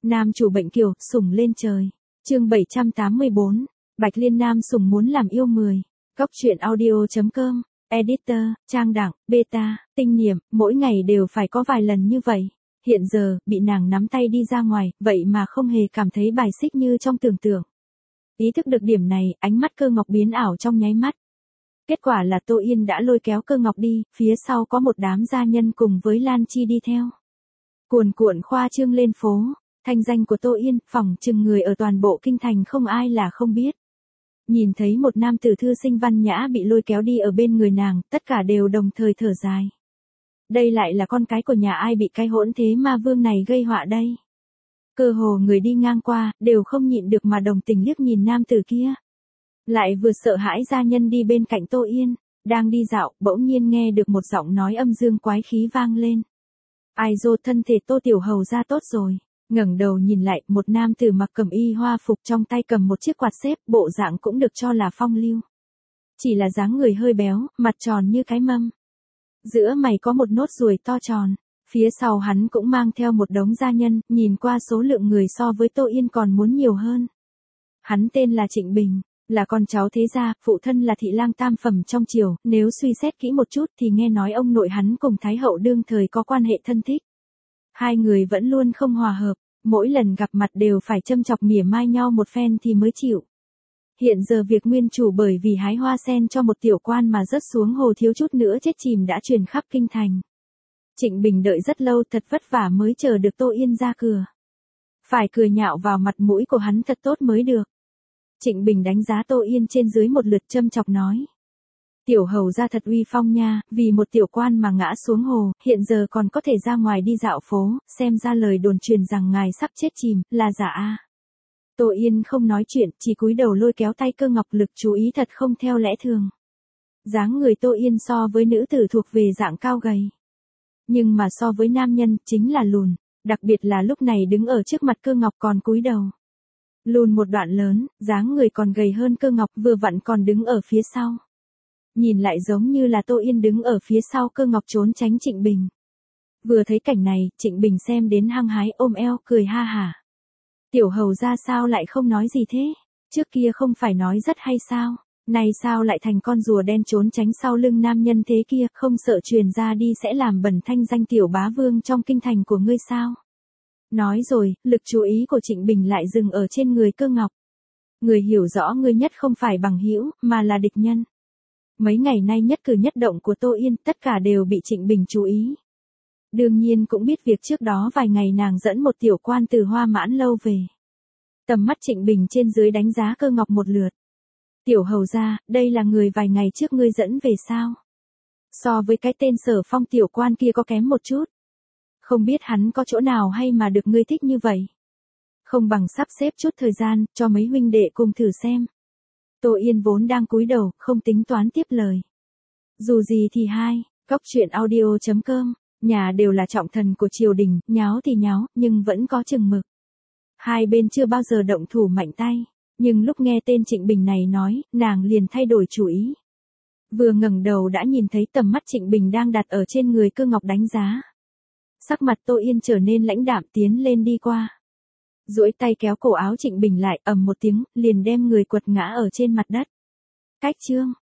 Nam chủ bệnh kiều, sủng lên trời. Chương 784. Bạch Liên nam sủng muốn làm yêu 10. Góc truyện audio.com. Editor, trang đẳng, beta, tinh niệm, mỗi ngày đều phải có vài lần như vậy. Hiện giờ, bị nàng nắm tay đi ra ngoài, vậy mà không hề cảm thấy bài xích như trong tưởng tượng. Ý thức được điểm này, ánh mắt Cơ Ngọc biến ảo trong nháy mắt. Kết quả là Tô Yên đã lôi kéo Cơ Ngọc đi, phía sau có một đám gia nhân cùng với Lan Chi đi theo. Cuồn cuộn khoa trương lên phố, thanh danh của Tô Yên, phỏng chừng người ở toàn bộ kinh thành không ai là không biết. Nhìn thấy một nam tử thư sinh văn nhã bị lôi kéo đi ở bên người nàng, tất cả đều đồng thời thở dài. Đây lại là con cái của nhà ai bị cái hỗn thế ma vương này gây họa đây. Cơ hồ người đi ngang qua, đều không nhịn được mà đồng tình liếc nhìn nam tử kia. Lại vừa sợ hãi gia nhân đi bên cạnh Tô Yên, đang đi dạo, bỗng nhiên nghe được một giọng nói âm dương quái khí vang lên. Ai dô, thân thể Tô tiểu hầu ra tốt rồi. Ngẩng đầu nhìn lại, một nam tử mặc cẩm y hoa phục trong tay cầm một chiếc quạt xếp, bộ dạng cũng được cho là phong lưu. Chỉ là dáng người hơi béo, mặt tròn như cái mâm. Giữa mày có một nốt ruồi to tròn. Phía sau hắn cũng mang theo một đống gia nhân, nhìn qua số lượng người so với Tô Yên còn muốn nhiều hơn. Hắn tên là Trịnh Bình, là con cháu thế gia, phụ thân là thị lang tam phẩm trong triều, nếu suy xét kỹ một chút thì nghe nói ông nội hắn cùng Thái hậu đương thời có quan hệ thân thích. Hai người vẫn luôn không hòa hợp, mỗi lần gặp mặt đều phải châm chọc mỉa mai nhau một phen thì mới chịu. Hiện giờ việc nguyên chủ bởi vì hái hoa sen cho một tiểu quan mà rớt xuống hồ thiếu chút nữa chết chìm đã truyền khắp kinh thành. Trịnh Bình đợi rất lâu thật vất vả mới chờ được Tô Yên ra cửa. Phải cười nhạo vào mặt mũi của hắn thật tốt mới được. Trịnh Bình đánh giá Tô Yên trên dưới một lượt châm chọc nói. Tiểu hầu ra thật uy phong nha, vì một tiểu quan mà ngã xuống hồ, hiện giờ còn có thể ra ngoài đi dạo phố, xem ra lời đồn truyền rằng ngài sắp chết chìm, là giả a. Tô Yên không nói chuyện, chỉ cúi đầu lôi kéo tay Cơ Ngọc, lực chú ý thật không theo lẽ thường. Dáng người Tô Yên so với nữ tử thuộc về dạng cao gầy. Nhưng mà so với nam nhân, chính là lùn, đặc biệt là lúc này đứng ở trước mặt Cơ Ngọc còn cúi đầu. Lùn một đoạn lớn, dáng người còn gầy hơn Cơ Ngọc, vừa vặn còn đứng ở phía sau. Nhìn lại giống như là Tô Yên đứng ở phía sau Cơ Ngọc trốn tránh Trịnh Bình. Vừa thấy cảnh này, Trịnh Bình xem đến hăng hái ôm eo, cười ha hả. Tiểu hầu ra sao lại không nói gì thế? Trước kia không phải nói rất hay sao? Này sao lại thành con rùa đen trốn tránh sau lưng nam nhân thế kia, không sợ truyền ra đi sẽ làm bẩn thanh danh tiểu bá vương trong kinh thành của ngươi sao? Nói rồi, lực chú ý của Trịnh Bình lại dừng ở trên người Cơ Ngọc. Người hiểu rõ ngươi nhất không phải bằng hữu, mà là địch nhân. Mấy ngày nay nhất cử nhất động của Tô Yên, tất cả đều bị Trịnh Bình chú ý. Đương nhiên cũng biết việc trước đó vài ngày nàng dẫn một tiểu quan từ Hoa Mãn lâu về. Tầm mắt Trịnh Bình trên dưới đánh giá Cơ Ngọc một lượt. Tiểu hầu ra, đây là người vài ngày trước ngươi dẫn về sao? So với cái tên Sở Phong tiểu quan kia có kém một chút. Không biết hắn có chỗ nào hay mà được ngươi thích như vậy. Không bằng sắp xếp chút thời gian, cho mấy huynh đệ cùng thử xem. Tô Yên vốn đang cúi đầu, không tính toán tiếp lời. Dù gì thì hai, góc truyện audio.com, nhà đều là trọng thần của triều đình, nháo thì nháo, nhưng vẫn có chừng mực. Hai bên chưa bao giờ động thủ mạnh tay, nhưng lúc nghe tên Trịnh Bình này nói, nàng liền thay đổi chủ ý. Vừa ngẩng đầu đã nhìn thấy tầm mắt Trịnh Bình đang đặt ở trên người Cơ Ngọc đánh giá. Sắc mặt Tô Yên trở nên lãnh đạm, tiến lên đi qua. Duỗi tay kéo cổ áo Trịnh Bình lại, ầm một tiếng, liền đem người quật ngã ở trên mặt đất. Cách chương.